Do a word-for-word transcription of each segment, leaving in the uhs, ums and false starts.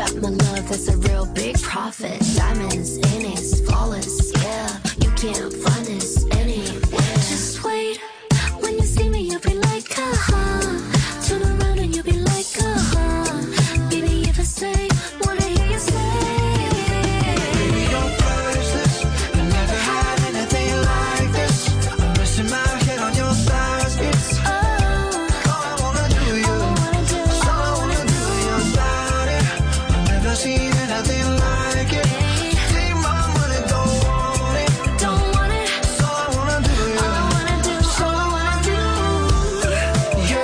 got my love, that's a real big profit. Diamonds in it, flawless, yeah. You can't find this anywhere. Just wait, when you see me, you'll be like, uh-huh. Turn around and you'll be like, uh-huh. Baby, if I say, wanna hear you say. Baby, you're priceless. I never had anything like this. I'm resting my head on your thighs. It's Oh, all I wanna do, you. all I wanna do, It's all I wanna do, your body. I've never seen anything like it. Take my money, don't want it. don't want it. It's all I wanna do, you. All I wanna do, It's all I wanna do. You,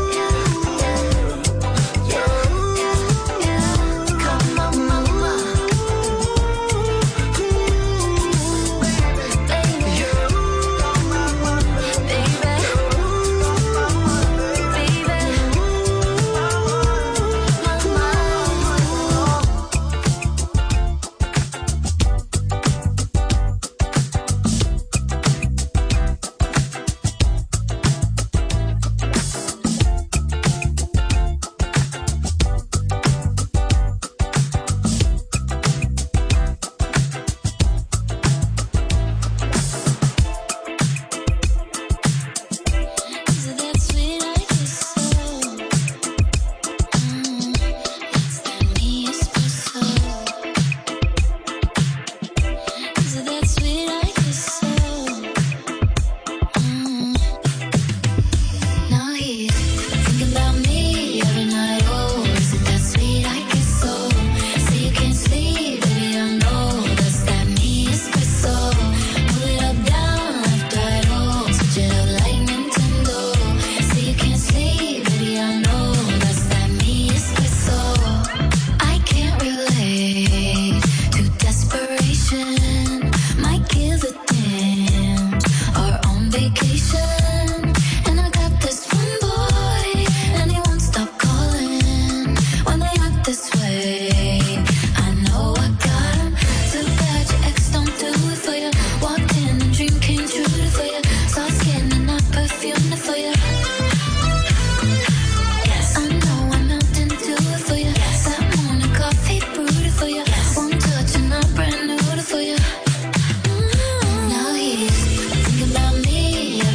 yeah. Come on, mama, baby, baby, Is it that sweet I kiss so? Mm, it's that me espresso. Is it that sweet I kiss so? Mm. Now he's thinking about me every night. Oh, is it that sweet I kiss so? Say you can't sleep, baby, I know that's that me espresso. Pull it up, down, left, right, oh, switch it up like Nintendo. Say you can't sleep, baby, I know that's that me espresso. I can't relate to desperation. Might give a damn. Are on vacation, and I got this one boy, and he won't stop calling when they act this way. I know I got him. Too bad your ex don't do it for you. Walked in and dream came true for you. Saw skin and I perfumed it for you. Yes, I know I'm melting to it for you. That morning coffee brewed it for you. One touch and I brand new it for you. Now he's thinking about me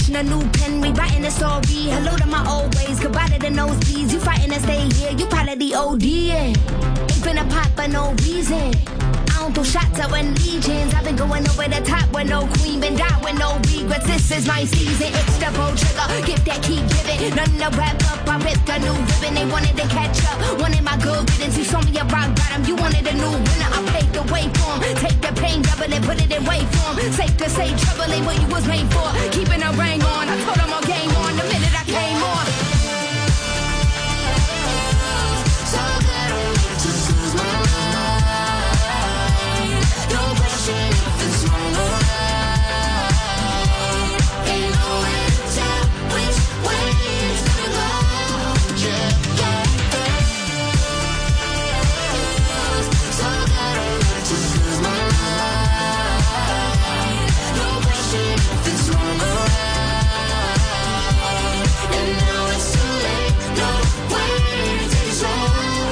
refreshing a new pen, rewriting the story. Hello to my old ways, goodbye to the nosebleeds. You fighting to stay here, you part of the O D. Ain't finna pop for no reason. I don't throw shots, I win legions. I've been going over the top with no queen, been down with no regrets. This is my season, it's the pro trigger. Gift that keep giving, nothing to wrap up. I ripped a new ribbon, they wanted to catch up. Wanted my good riddance, you saw me a rock bottom. You wanted a new winner, I paved the way for 'em. Take the pain, double it, put it in way form. Safe to say, trouble ain't what you was made for. Keeping a ring on, I told them all game on the minute I came on. So that I love to lose my mind. No question if it's wrong or right. Ain't no way to tell which way it's gonna go. Yeah, yeah. So that I love to lose my mind. No question if it's wrong or right. And now it's too late. No way to take it slow.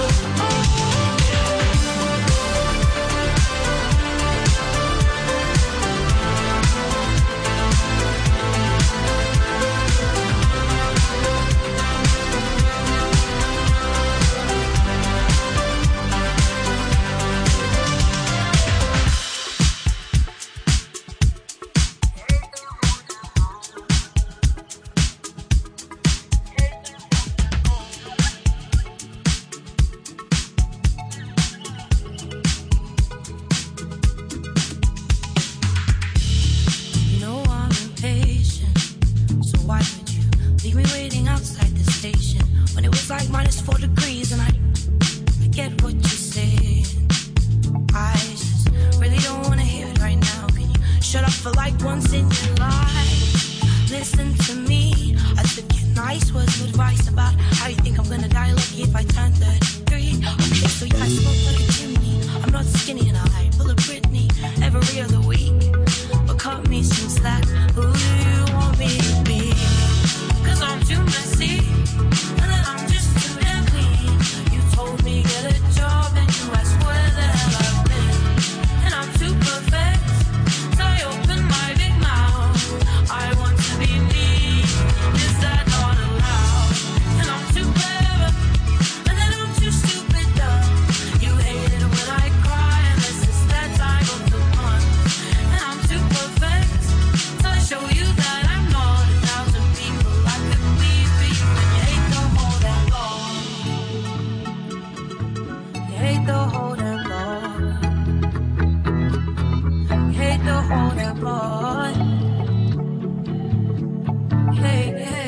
You know I'm impatient, so why would you leave me waiting outside the station when it was like minus four degrees and I, I get what you're saying. I just really don't wanna hear it right now. Can you shut up for like once in your life? Listen to me. I took your nice words of advice about how you think I'm gonna die lucky if I turn thirty-three. Okay, so yeah, I smoke like a chimney. I'm not skinny and I pull a Britney every other week. But cut me some slack. Who do you want me to be? Cause I'm too messy, and then I'm just too damn clean. You told me get a job and you asked where the hell I've been. And I'm too perfect, so I open my big mouth. I want to be me, is that not allowed? And I'm too clever, and then I'm too stupid dumb. You hate it when I cry, and this is that time of the month. And I'm too perfect, so I show you that I'm not a thousand people I could be for you. And you hate the whole damn long. You hate the whole damn long. You hate the whole damn long. Hey, hey.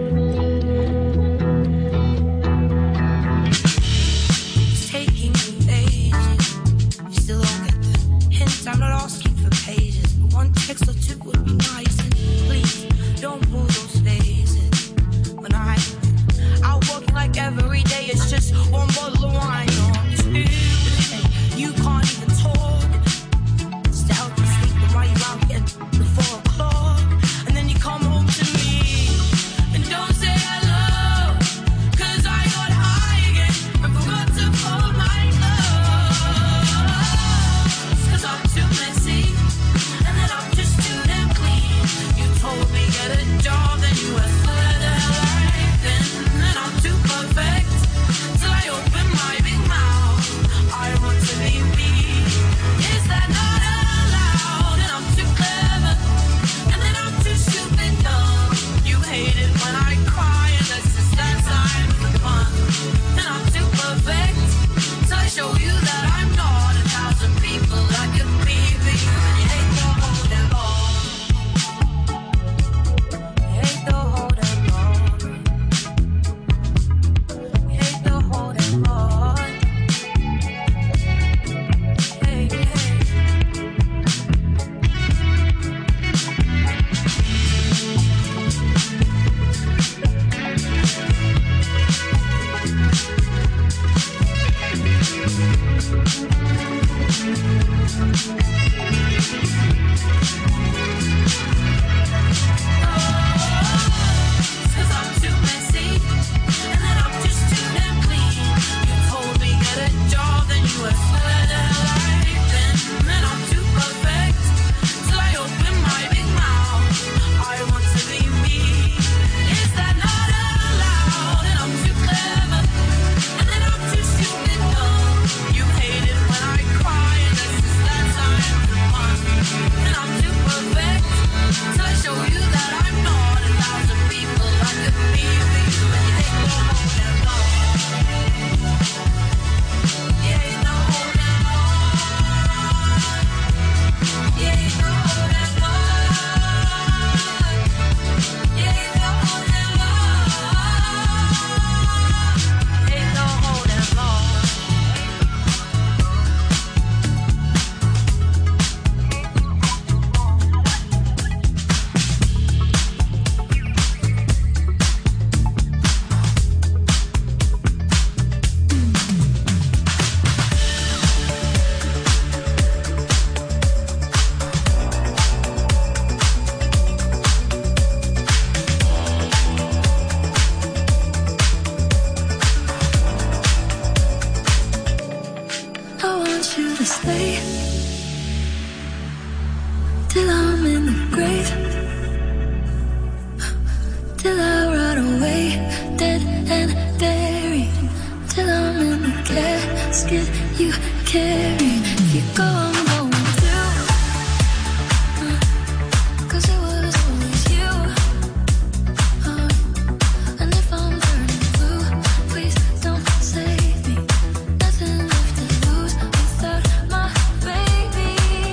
It's taking me ages. You still don't get the hint. I'm not asking for pages, but one text or two would be nice. And please don't pull those faces. When I out working like every day, it's just one bottle of wine or two. Hey, you can't even talk. It's to help you sleep, then while you're out getting the four o'clock, and then you come home to me and don't say hello. Cause I got high again and forgot to fold my clothes. Cause I'm too messy, and then I'm just too damn clean. You told me get a job, then you asked where the hell I've been. And I'm too perfect, till I open my big mouth. I want to be me, is that not allowed? And I'm too clever, and then I'm too stupid dumb. You hate it when I cry, and that's just that time of the month. And I'm too perfect, so I show you that I'm not a thousand people I could be for you. And you hate the whole damn long. You hate the whole damn long. You hate the whole damn long. Hey, hey. Cause I'm too messy, and then I'm just too damn clean. You told me get a job, then you asked where the hell I've been. And I'm too perfect, till I open my big mouth. I want to be you to stay till I'm in the grave, till I rot away, dead and buried, till I'm in the casket you carry. If you go, I'm going through, uh, 'cause it was always you, uh, and if I'm turning blue, please don't save me. Nothing left to lose without my baby.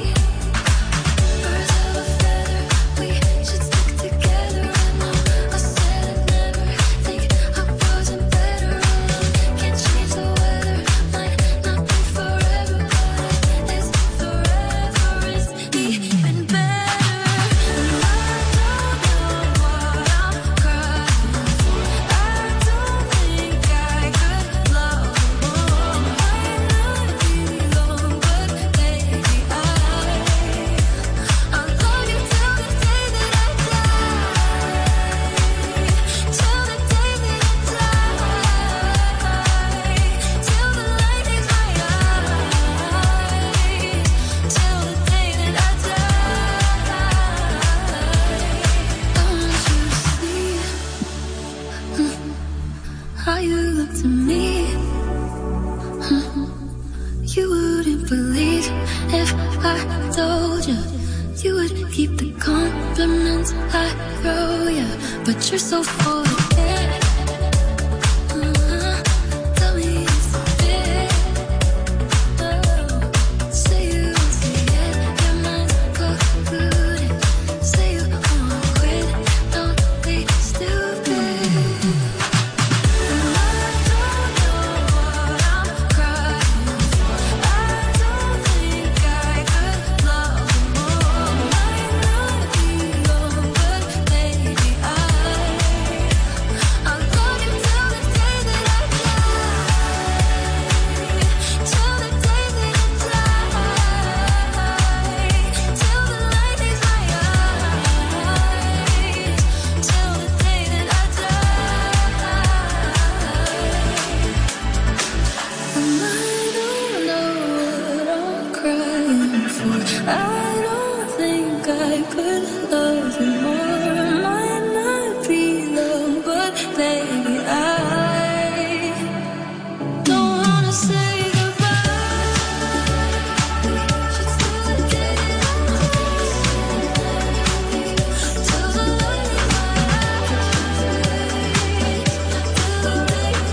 Birds of a feather, we should stick together. And all I said I'd never think I wasn't better alone. Can't change the weather, might not be forever, but it's forever is even better. And I don't know what I'm crying for. I don't think I could love more. Might not be long, but baby, I I'll love you till the day that I die, till the day that I die, till the light hits my eyes, till the day that I die. I want you to see how you look to me. You wouldn't believe if I told you. You would keep the compliments I throw you, but you're so full of it. Uh-huh. Tell me it's a bit. Oh. Say you won't say it, your mind's polluted. Say you wanna quit, don't be stupid. And I don't know what I'm crying for. I don't think I could love more. Might not be long, but baby, I I'll love you till the day that I die, till the day that I die, till the light hits my eyes, till the day that I die. And I don't know what I'm crying for. I don't think I could love you more. Might not be long, but baby, I don't wanna say goodbye. We should still the day that I die, till the light in my eyes, till the day I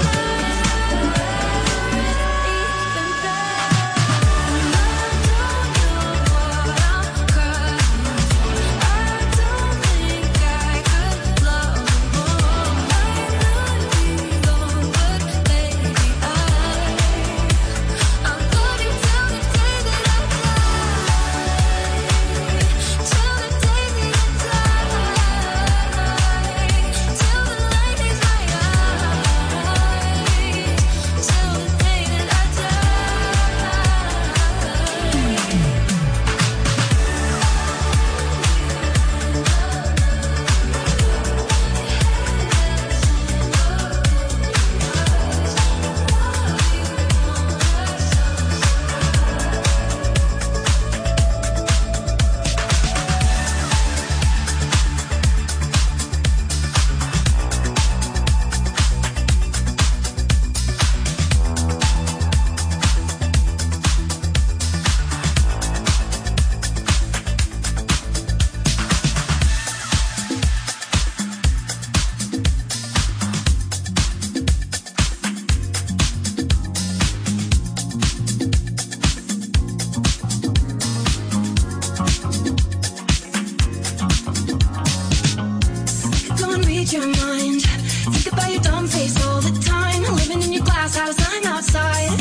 Go and read your mind. Think about your dumb face all the time. Living in your glass house, I'm outside.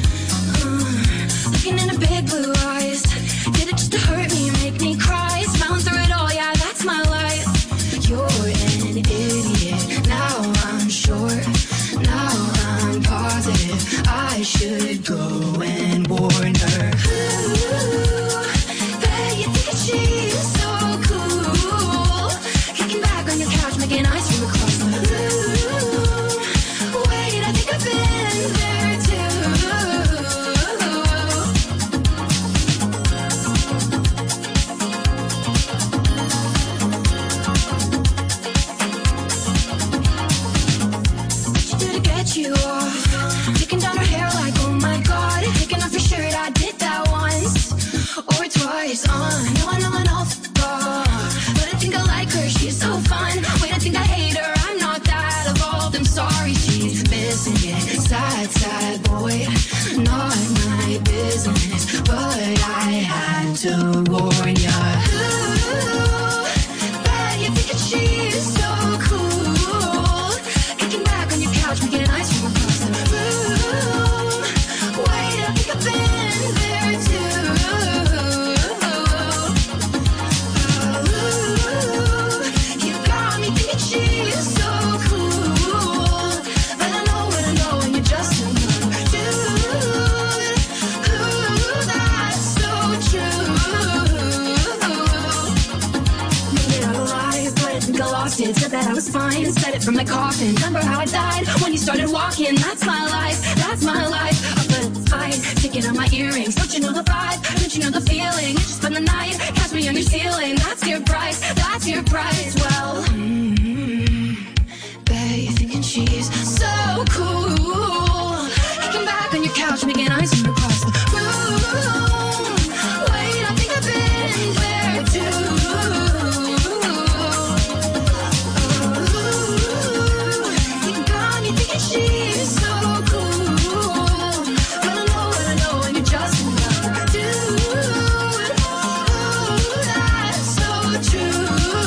Uh, looking into big blue eyes. Did it just to hurt me, make me cry. Smiling through it all, yeah, that's my life. You're an idiot. Now I'm sure. Now I'm positive. I should go and warn her. Ooh, bet you think that she's so cool. Kicking back on your couch, making ice cream across the room. Wait, I think I've been there too. boy, not my business, but I had to warn ya. Ooh, bet you're thinking she's so cool, kicking back on your couch, making ice cream across the room. Wait, I think I've been there too. Ooh, you got me thinking she's so cool, but I know what I know, and you're just in love too. Ooh, that's so true. Made it out alive, but I think I lost it. Said that I was fine, said it from the coffin. Remember how I died when you started walking? That's my life, that's my life. Up at the fight, taking out my earrings. Don't you know the vibe? Don't you know the feeling? You just spend the night, catch me on your ceiling. That's your price, that's your price. Well, mm-hmm. Bet you're thinking she's so cool, kicking back on your couch, making ice cream across the room. Wait, I think I've been there too. Ooh, you got me thinking she's so cool, but I know what I know, and you're just in love too. Ooh, that's so true.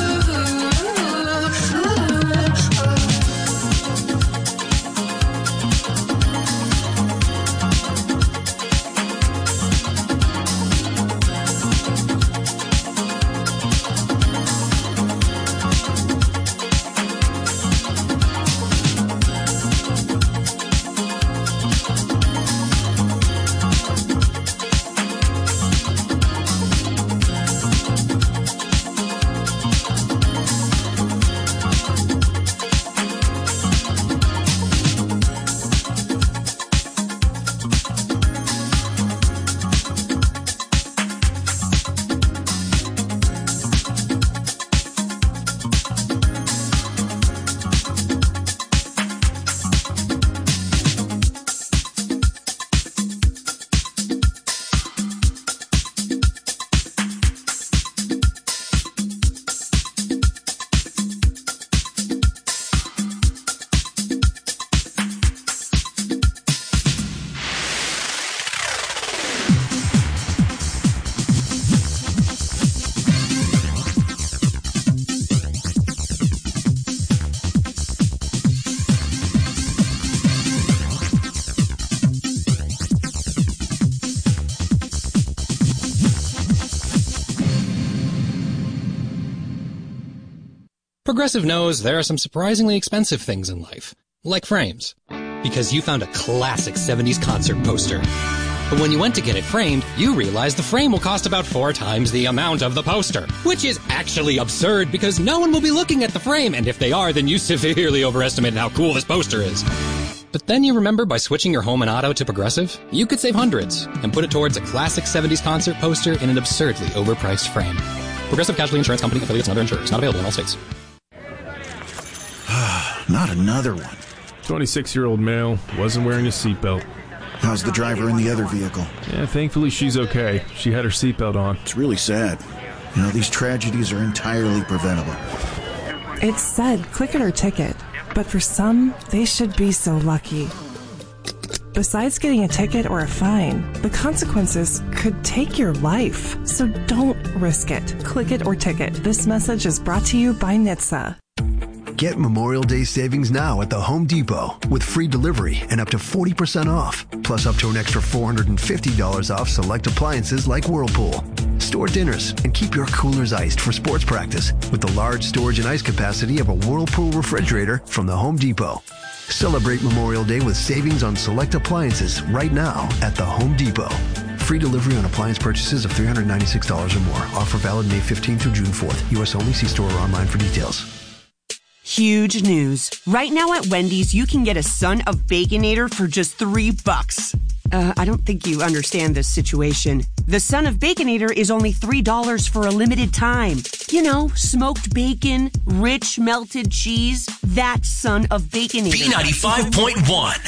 Progressive knows there are some surprisingly expensive things in life, like frames. Because you found a classic seventies concert poster. But when you went to get it framed, you realized the frame will cost about four times the amount of the poster. Which is actually absurd because no one will be looking at the frame, and if they are, then you severely overestimated how cool this poster is. But then you remember by switching your home and auto to Progressive, you could save hundreds and put it towards a classic seventies concert poster in an absurdly overpriced frame. Progressive Casualty Insurance Company, affiliates, and other insurers. Not available in all states. Not another one. twenty-six-year-old male, wasn't wearing a seatbelt. How's the driver in the other vehicle? Yeah, thankfully she's okay. She had her seatbelt on. It's really sad. You know, these tragedies are entirely preventable. It said click it or ticket, but for some, they should be so lucky. Besides getting a ticket or a fine, the consequences could take your life. So don't risk it. Click it or ticket. This message is brought to you by N H T S A. Get Memorial Day savings now at the Home Depot with free delivery and up to forty percent off, plus up to an extra four hundred fifty dollars off select appliances like Whirlpool. Store dinners and keep your coolers iced for sports practice with the large storage and ice capacity of a Whirlpool refrigerator from the Home Depot. Celebrate Memorial Day with savings on select appliances right now at the Home Depot. Free delivery on appliance purchases of three hundred ninety-six dollars or more. Offer valid May fifteenth through June fourth. U S only. See store or online for details. Huge news. Right now at Wendy's, you can get a Son of Baconator for just three bucks. Uh, I don't think you understand this situation. The Son of Baconator is only three dollars for a limited time. You know, smoked bacon, rich melted cheese. That Son of Baconator. B ninety-five point one.